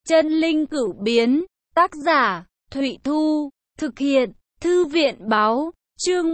Chân linh cửu biến, tác giả, Thụy Thu, thực hiện, Thư viện báo, chương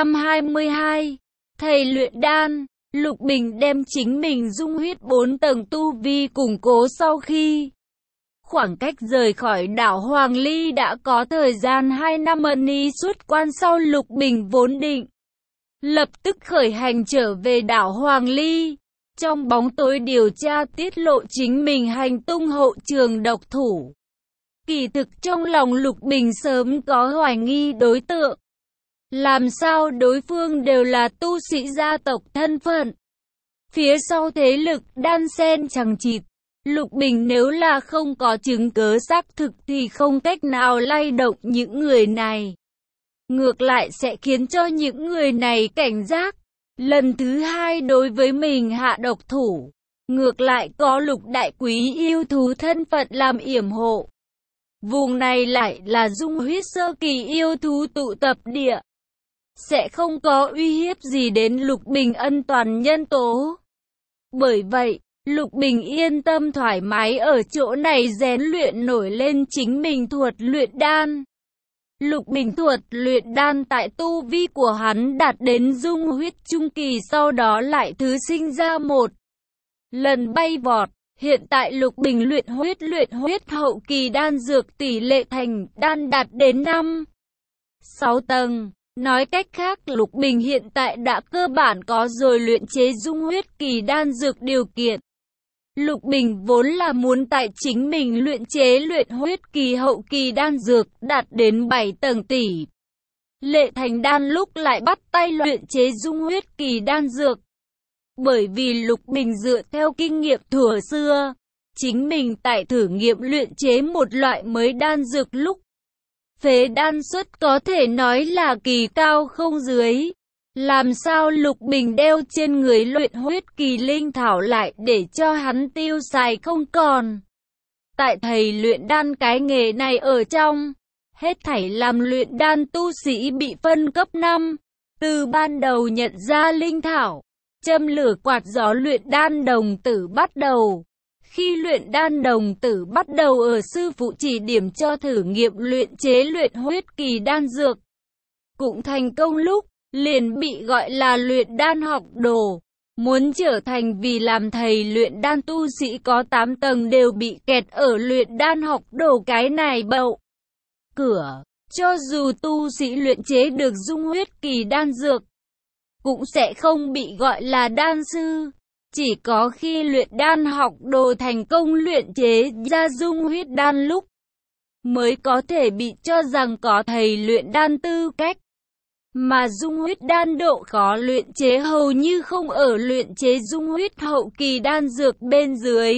122. Thầy luyện đan, Lục Bình đem chính mình dung huyết 4 tầng tu vi củng cố sau khi khoảng cách rời khỏi đảo Hoàng Ly đã có thời gian 2 năm. Ni xuất quan sau, Lục Bình vốn định lập tức khởi hành trở về đảo Hoàng Ly, trong bóng tối điều tra tiết lộ chính mình hành tung hậu trường độc thủ. Kỳ thực trong lòng Lục Bình sớm có hoài nghi đối tượng. Làm sao đối phương đều là tu sĩ gia tộc thân phận, phía sau thế lực đan xen chằng chịt. Lục Bình nếu là không có chứng cớ xác thực thì không cách nào lay động những người này. Ngược lại sẽ khiến cho những người này cảnh giác, lần thứ hai đối với mình hạ độc thủ. Ngược lại có Lục đại quý yêu thú thân phận làm yểm hộ. Vùng này lại là dung huyết sơ kỳ yêu thú tụ tập địa, sẽ không có uy hiếp gì đến Lục Bình an toàn nhân tố. Bởi vậy, Lục Bình yên tâm thoải mái ở chỗ này rèn luyện nổi lên chính mình thuật luyện đan. Lục Bình thuật luyện đan tại tu vi của hắn đạt đến dung huyết trung kỳ, sau đó lại thứ sinh ra một lần bay vọt. Hiện tại Lục Bình luyện huyết hậu kỳ đan dược tỷ lệ thành đan đạt đến 5-6 tầng. Nói cách khác, Lục Bình hiện tại đã cơ bản có rồi luyện chế dung huyết kỳ đan dược điều kiện. Lục Bình vốn là muốn tại chính mình luyện chế luyện huyết kỳ hậu kỳ đan dược đạt đến 7 tầng tỷ lệ thành đan, lúc lại bắt tay luyện chế dung huyết kỳ đan dược. Bởi vì Lục Bình dựa theo kinh nghiệm thuở xưa, chính mình tại thử nghiệm luyện chế một loại mới đan dược lúc phế đan suất có thể nói là kỳ cao không dưới. Làm sao Lục Bình đeo trên người luyện huyết kỳ linh thảo lại để cho hắn tiêu xài không còn. Tại thầy luyện đan cái nghề này ở trong, hết thảy làm luyện đan tu sĩ bị phân cấp 5. Từ ban đầu nhận ra linh thảo, châm lửa quạt gió luyện đan đồng tử bắt đầu. Khi luyện đan đồng tử bắt đầu ở sư phụ chỉ điểm cho thử nghiệm luyện chế luyện huyết kỳ đan dược, cũng thành công lúc, liền bị gọi là luyện đan học đồ. Muốn trở thành vì làm thầy luyện đan tu sĩ có 8 tầng đều bị kẹt ở luyện đan học đồ cái này bậu cửa. Cho dù tu sĩ luyện chế được dung huyết kỳ đan dược, cũng sẽ không bị gọi là đan sư. Chỉ có khi luyện đan học đồ thành công luyện chế ra dung huyết đan lúc, mới có thể bị cho rằng có thầy luyện đan tư cách. Mà dung huyết đan độ khó luyện chế hầu như không ở luyện chế dung huyết hậu kỳ đan dược bên dưới.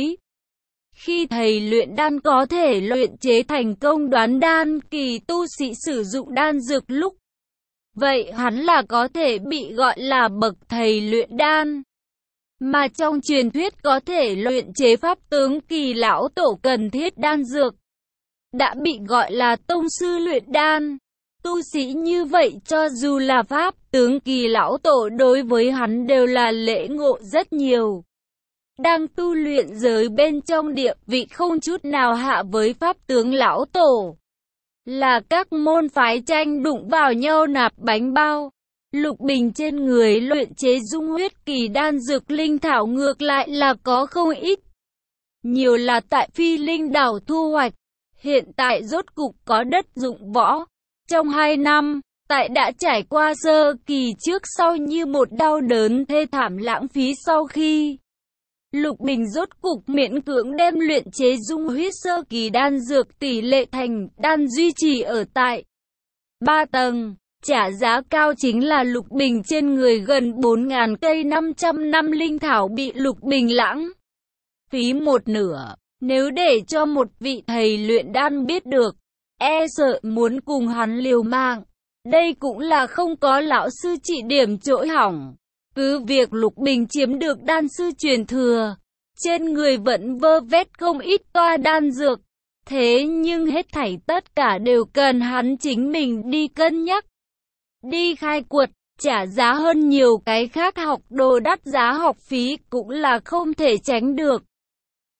Khi thầy luyện đan có thể luyện chế thành công đoán đan kỳ tu sĩ sử dụng đan dược lúc, vậy hắn là có thể bị gọi là bậc thầy luyện đan. Mà trong truyền thuyết có thể luyện chế pháp tướng kỳ lão tổ cần thiết đan dược, đã bị gọi là tông sư luyện đan. Tu sĩ như vậy cho dù là pháp tướng kỳ lão tổ đối với hắn đều là lễ ngộ rất nhiều. Đang tu luyện giới bên trong địa vị không chút nào hạ với pháp tướng lão tổ. Là các môn phái tranh đụng vào nhau nạp bánh bao. Lục Bình trên người luyện chế dung huyết kỳ đan dược linh thảo ngược lại là có không ít. Nhiều là tại Phi Linh đảo thu hoạch. Hiện tại rốt cục có đất dụng võ. Trong 2 năm, tại đã trải qua sơ kỳ trước sau như một đau đớn thê thảm lãng phí sau khi Lục Bình rốt cục miễn cưỡng đem luyện chế dung huyết sơ kỳ đan dược tỷ lệ thành đan duy trì ở tại 3 tầng. Trả giá cao chính là Lục Bình trên người gần 4.000 cây 500 năm linh thảo bị Lục Bình lãng phí một nửa. Nếu để cho một vị thầy luyện đan biết được, e sợ muốn cùng hắn liều mạng. Đây cũng là không có lão sư chỉ điểm chỗ hỏng. Cứ việc Lục Bình chiếm được đan sư truyền thừa, trên người vẫn vơ vét không ít toa đan dược. Thế nhưng hết thảy tất cả đều cần hắn chính mình đi cân nhắc, đi khai quật, trả giá hơn nhiều cái khác học đồ đắt giá học phí cũng là không thể tránh được.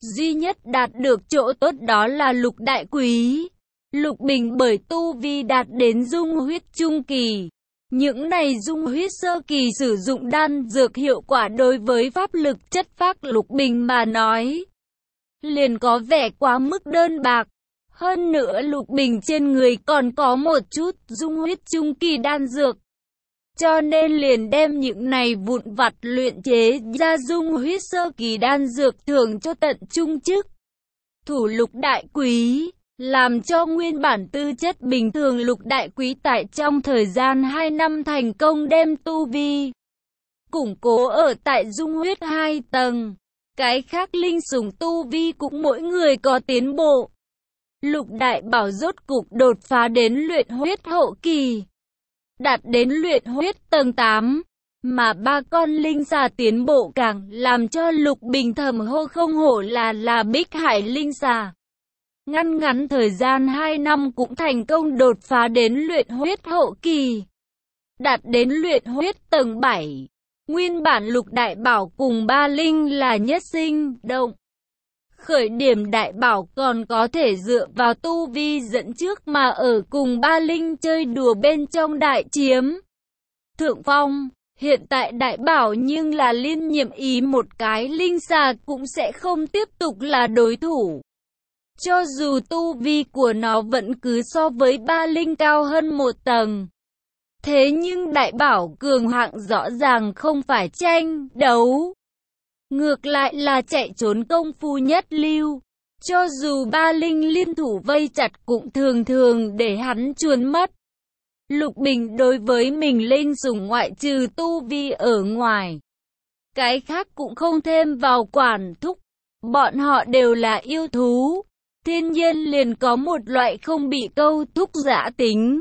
duy nhất đạt được chỗ tốt đó là Lục Đại Quý. Lục Bình bởi tu vi đạt đến dung huyết trung kỳ. Những này dung huyết sơ kỳ sử dụng đan dược hiệu quả đối với pháp lực chất phác Lục Bình mà nói, liền có vẻ quá mức đơn bạc. Hơn nữa Lục Bình trên người còn có một chút dung huyết trung kỳ đan dược. Cho nên liền đem những này vụn vặt luyện chế ra dung huyết sơ kỳ đan dược thưởng cho tận trung chức thủ Lục Đại Quý, làm cho nguyên bản tư chất bình thường Lục Đại Quý tại trong thời gian 2 năm thành công đem tu vi củng cố ở tại dung huyết 2 tầng. Cái khác linh sủng tu vi cũng mỗi người có tiến bộ. Lục Đại Bảo rốt cục đột phá đến luyện huyết hậu kỳ, đạt đến luyện huyết tầng 8, mà 3 con linh xà tiến bộ càng làm cho Lục Bình thầm hô không hổ là Bích Hải linh xà. Ngắn thời gian 2 năm cũng thành công đột phá đến luyện huyết hậu kỳ, đạt đến luyện huyết tầng 7. Nguyên bản Lục Đại Bảo cùng 3 linh là nhất sinh động. Khởi điểm Đại Bảo còn có thể dựa vào tu vi dẫn trước mà ở cùng 3 linh chơi đùa bên trong đại chiếm thượng phong. Hiện tại Đại Bảo nhưng là liên nhiệm ý một cái linh xà cũng sẽ không tiếp tục là đối thủ. Cho dù tu vi của nó vẫn cứ so với 3 linh cao hơn 1 tầng. Thế nhưng Đại Bảo cường hạng rõ ràng không phải tranh đấu, ngược lại là chạy trốn công phu nhất lưu. Cho dù 3 linh liên thủ vây chặt cũng thường để hắn chuồn mất. Lục Bình đối với mình linh sủng ngoại trừ tu vi ở ngoài, cái khác cũng không thêm vào quản thúc. Bọn họ đều là yêu thú, thiên nhiên liền có một loại không bị câu thúc dã tính.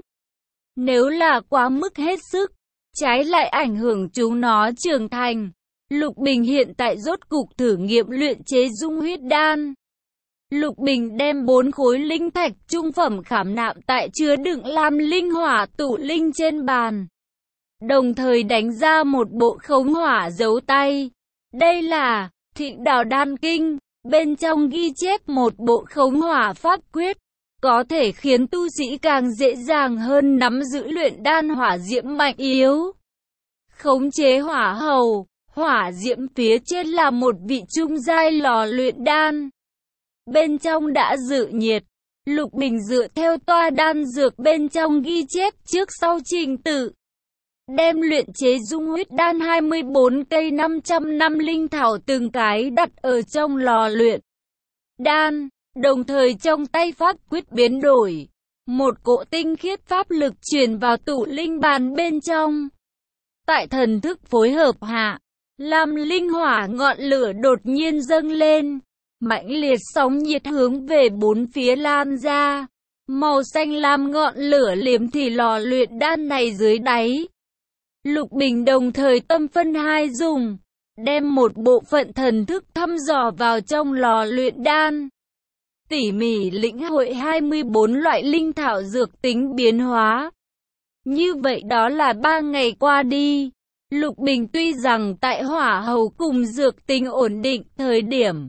Nếu là quá mức hết sức, trái lại ảnh hưởng chúng nó trưởng thành. Lục Bình hiện tại rốt cục thử nghiệm luyện chế dung huyết đan. Lục Bình đem 4 khối linh thạch trung phẩm khảm nạm tại chứa đựng lam linh hỏa tụ linh trên bàn, đồng thời đánh ra một bộ khống hỏa dấu tay. Đây là Thịnh Đào Đan Kinh, bên trong ghi chép một bộ khống hỏa pháp quyết, có thể khiến tu sĩ càng dễ dàng hơn nắm giữ luyện đan hỏa diễm mạnh yếu. Khống chế hỏa hầu, hỏa diễm phía trên là một vị trung giai lò luyện đan. Bên trong đã dự nhiệt. Lục Bình dựa theo toa đan dược bên trong ghi chép trước sau trình tự, đem luyện chế dung huyết đan 24 cây 500 năm linh thảo từng cái đặt ở trong lò luyện đan, đồng thời trong tay pháp quyết biến đổi. Một cỗ tinh khiết pháp lực truyền vào tụ linh bàn bên trong. Tại thần thức phối hợp hạ, lam linh hỏa ngọn lửa đột nhiên dâng lên, mãnh liệt sóng nhiệt hướng về bốn phía lan ra. Màu xanh lam ngọn lửa liếm thì lò luyện đan này dưới đáy. Lục Bình đồng thời tâm phân hai dùng, đem một bộ phận thần thức thăm dò vào trong lò luyện đan, tỉ mỉ lĩnh hội 24 loại linh thảo dược tính biến hóa. Như vậy đó là 3 ngày qua đi. Lục Bình tuy rằng tại hỏa hầu cùng dược tính ổn định thời điểm,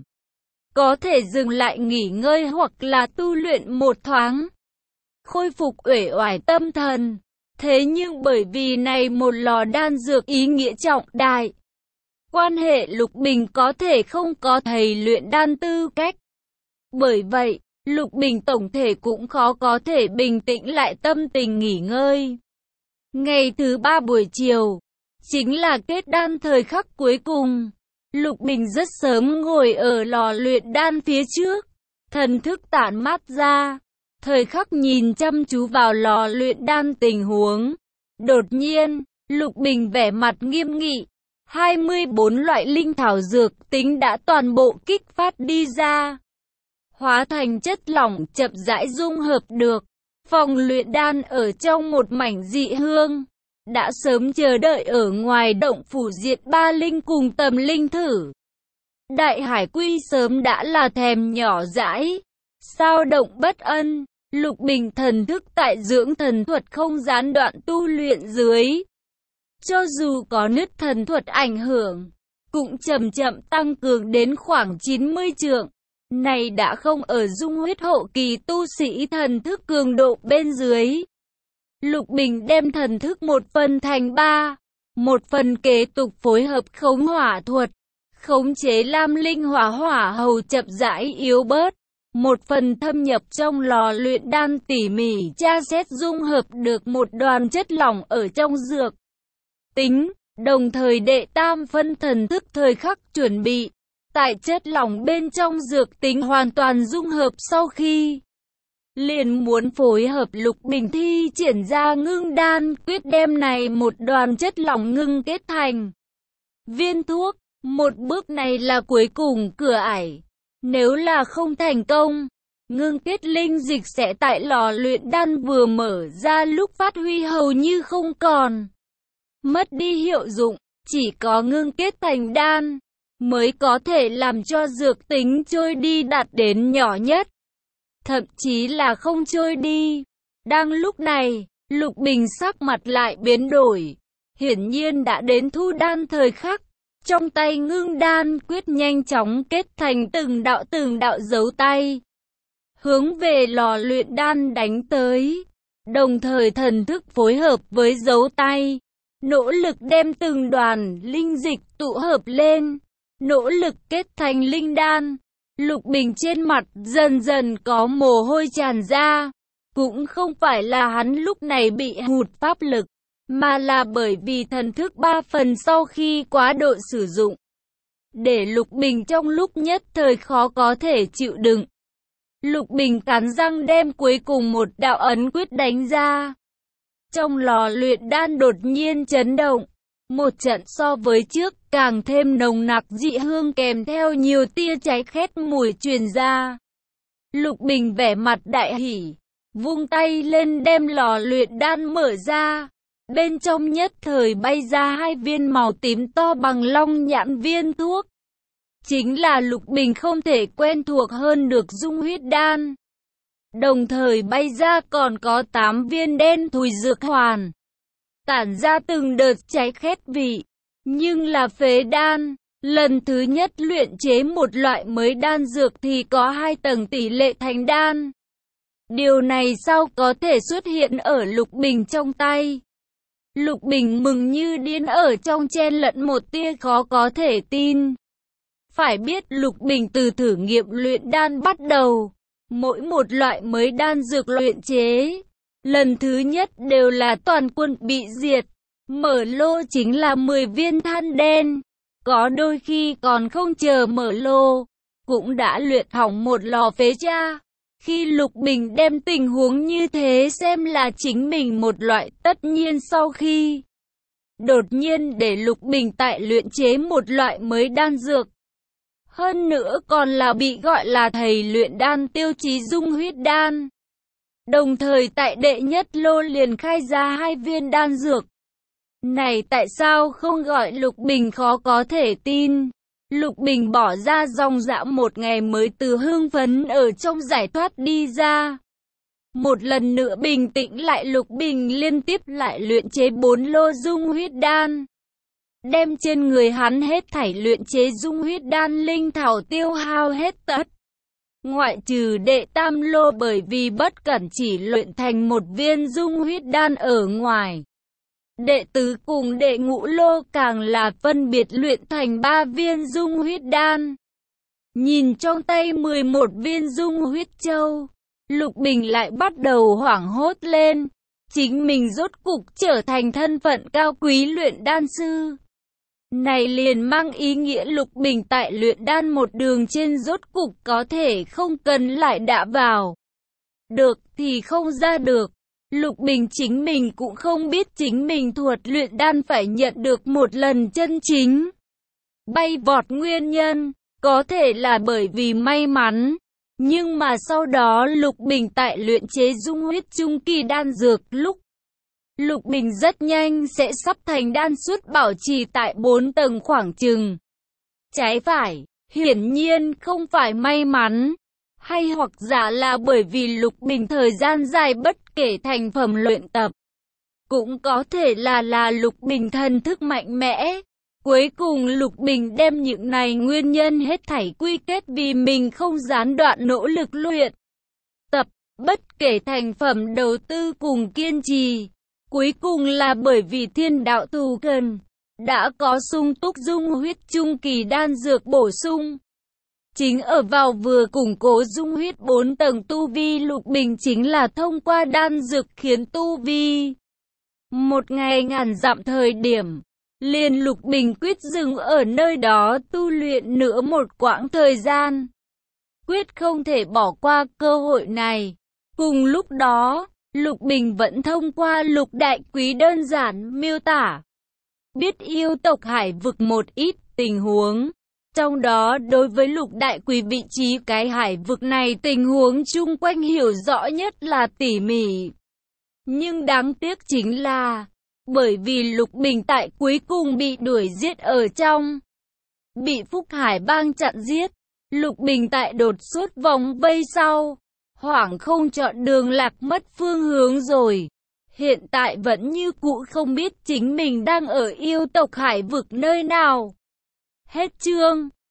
có thể dừng lại nghỉ ngơi hoặc là tu luyện một thoáng, khôi phục uể oải tâm thần. Thế nhưng bởi vì này một lò đan dược ý nghĩa trọng đại, quan hệ Lục Bình có thể không có thầy luyện đan tư cách. Bởi vậy, Lục Bình tổng thể cũng khó có thể bình tĩnh lại tâm tình nghỉ ngơi. Ngày thứ 3 buổi chiều, chính là kết đan thời khắc cuối cùng. Lục Bình rất sớm ngồi ở lò luyện đan phía trước, thần thức tản mát ra, thời khắc nhìn chăm chú vào lò luyện đan tình huống. Đột nhiên, Lục Bình vẻ mặt nghiêm nghị, 24 loại linh thảo dược tính đã toàn bộ kích phát đi ra, hóa thành chất lỏng chậm rãi dung hợp được. Phòng luyện đan ở trong một mảnh dị hương, đã sớm chờ đợi ở ngoài động phủ diệt ba linh cùng tầm linh thử. Đại Hải Quy sớm đã là thèm nhỏ dãi, sao động bất ân. Lục Bình thần thức tại dưỡng thần thuật không gián đoạn tu luyện dưới, cho dù có nứt thần thuật ảnh hưởng, cũng chậm chậm tăng cường đến khoảng 90 trượng. này đã không ở dung huyết hậu kỳ tu sĩ thần thức cường độ bên dưới. Lục Bình đem thần thức một phần thành ba, một phần kế tục phối hợp khống hỏa thuật, khống chế lam linh hỏa hầu chậm rãi yếu bớt, một phần thâm nhập trong lò luyện đan tỉ mỉ tra xét dung hợp được một đoàn chất lỏng ở trong dược tính, đồng thời đệ tam phân thần thức thời khắc chuẩn bị. Tại chất lỏng bên trong dược tính hoàn toàn dung hợp sau khi liền muốn phối hợp Lục Bình thi triển ra ngưng đan quyết đem này một đoàn chất lỏng ngưng kết thành viên thuốc. Một bước này là cuối cùng cửa ải. Nếu là không thành công, ngưng kết linh dịch sẽ tại lò luyện đan vừa mở ra lúc phát huy hầu như không còn, mất đi hiệu dụng. Chỉ có ngưng kết thành đan mới có thể làm cho dược tính trôi đi đạt đến nhỏ nhất, thậm chí là không trôi đi. Đang lúc này, Lục Bình sắc mặt lại biến đổi, hiển nhiên đã đến thu đan thời khắc. Trong tay ngưng đan quyết nhanh chóng kết thành từng đạo dấu tay, hướng về lò luyện đan đánh tới, đồng thời thần thức phối hợp với dấu tay, nỗ lực đem từng đoàn linh dịch tụ hợp lên, nỗ lực kết thành linh đan. Lục Bình trên mặt dần dần có mồ hôi tràn ra, cũng không phải là hắn lúc này bị hụt pháp lực, mà là bởi vì thần thức 3 phần sau khi quá độ sử dụng, để Lục Bình trong lúc nhất thời khó có thể chịu đựng. Lục Bình cắn răng đem cuối cùng một đạo ấn quyết đánh ra. Trong lò luyện đan đột nhiên chấn động, một trận so với trước càng thêm nồng nặc dị hương kèm theo nhiều tia cháy khét mùi truyền ra. Lục Bình vẻ mặt đại hỉ, vung tay lên đem lò luyện đan mở ra. Bên trong nhất thời bay ra 2 viên màu tím to bằng long nhãn viên thuốc. Chính là Lục Bình không thể quen thuộc hơn được dung huyết đan. Đồng thời bay ra còn có 8 viên đen thùi dược hoàn, tản ra từng đợt cháy khét vị. Nhưng là phế đan, lần thứ nhất luyện chế một loại mới đan dược thì có 2 tầng tỷ lệ thành đan. Điều này sao có thể xuất hiện ở Lục Bình trong tay? Lục Bình mừng như điên, ở trong chen lẫn một tia khó có thể tin. Phải biết Lục Bình từ thử nghiệm luyện đan bắt đầu, mỗi một loại mới đan dược luyện chế, lần thứ nhất đều là toàn quân bị diệt. Mở lô chính là 10 viên than đen, có đôi khi còn không chờ mở lô, cũng đã luyện hỏng một lò phế tra. Khi Lục Bình đem tình huống như thế xem là chính mình một loại tất nhiên, sau khi đột nhiên để Lục Bình tại luyện chế một loại mới đan dược, hơn nữa còn là bị gọi là thầy luyện đan tiêu chí dung huyết đan, đồng thời tại đệ nhất lô liền khai ra 2 viên đan dược. Này tại sao không gọi Lục Bình khó có thể tin? Lục Bình bỏ ra dòng dã 1 ngày mới từ hưng phấn ở trong giải thoát đi ra. Một lần nữa bình tĩnh lại, Lục Bình liên tiếp lại luyện chế 4 lô dung huyết đan. Đem trên người hắn hết thảy luyện chế dung huyết đan linh thảo tiêu hao hết tất. Ngoại trừ đệ tam lô bởi vì bất cẩn chỉ luyện thành 1 viên dung huyết đan ở ngoài. Đệ tứ cùng đệ ngũ lô càng là phân biệt luyện thành 3 viên dung huyết đan. Nhìn trong tay 11 viên dung huyết châu, Lục Bình lại bắt đầu hoảng hốt lên. Chính mình rốt cục trở thành thân phận cao quý luyện đan sư. Này liền mang ý nghĩa Lục Bình tại luyện đan một đường trên rốt cục có thể không cần lại đạ vào được thì không ra được. Lục Bình chính mình cũng không biết chính mình thuật luyện đan phải nhận được một lần chân chính bay vọt nguyên nhân, có thể là bởi vì may mắn. Nhưng mà sau đó Lục Bình tại luyện chế dung huyết trung kỳ đan dược lúc, Lục Bình rất nhanh sẽ sắp thành đan suất bảo trì tại 4 tầng khoảng chừng. Trái phải, hiển nhiên không phải may mắn, hay hoặc giả là bởi vì Lục Bình thời gian dài bất kể thành phẩm luyện tập. Cũng có thể là Lục Bình thần thức mạnh mẽ, Cuối cùng Lục Bình đem những này nguyên nhân hết thảy quy kết vì mình không gián đoạn nỗ lực luyện tập, bất kể thành phẩm đầu tư cùng kiên trì. Cuối cùng là bởi vì thiên đạo thù cần, đã có sung túc dung huyết trung kỳ đan dược bổ sung. Chính ở vào vừa củng cố dung huyết 4 tầng tu vi, Lục Bình chính là thông qua đan dược khiến tu vi một ngày ngàn dặm thời điểm. Liền Lục Bình quyết dừng ở nơi đó tu luyện nữa một quãng thời gian. Quyết không thể bỏ qua cơ hội này. Cùng lúc đó, Lục Bình vẫn thông qua Lục Đại Quý đơn giản miêu tả biết yêu tộc Hải vực một ít tình huống. Trong đó đối với Lục Đại Quý vị trí cái hải vực này tình huống chung quanh hiểu rõ nhất là tỉ mỉ. Nhưng đáng tiếc chính là, bởi vì Lục Bình tại cuối cùng bị đuổi giết ở trong, bị Phúc Hải bang chặn giết, Lục Bình tại đột xuất vòng vây sau, hoảng không chọn đường lạc mất phương hướng rồi. Hiện tại vẫn như cũ không biết chính mình đang ở yêu tộc Hải vực nơi nào. Hết chương.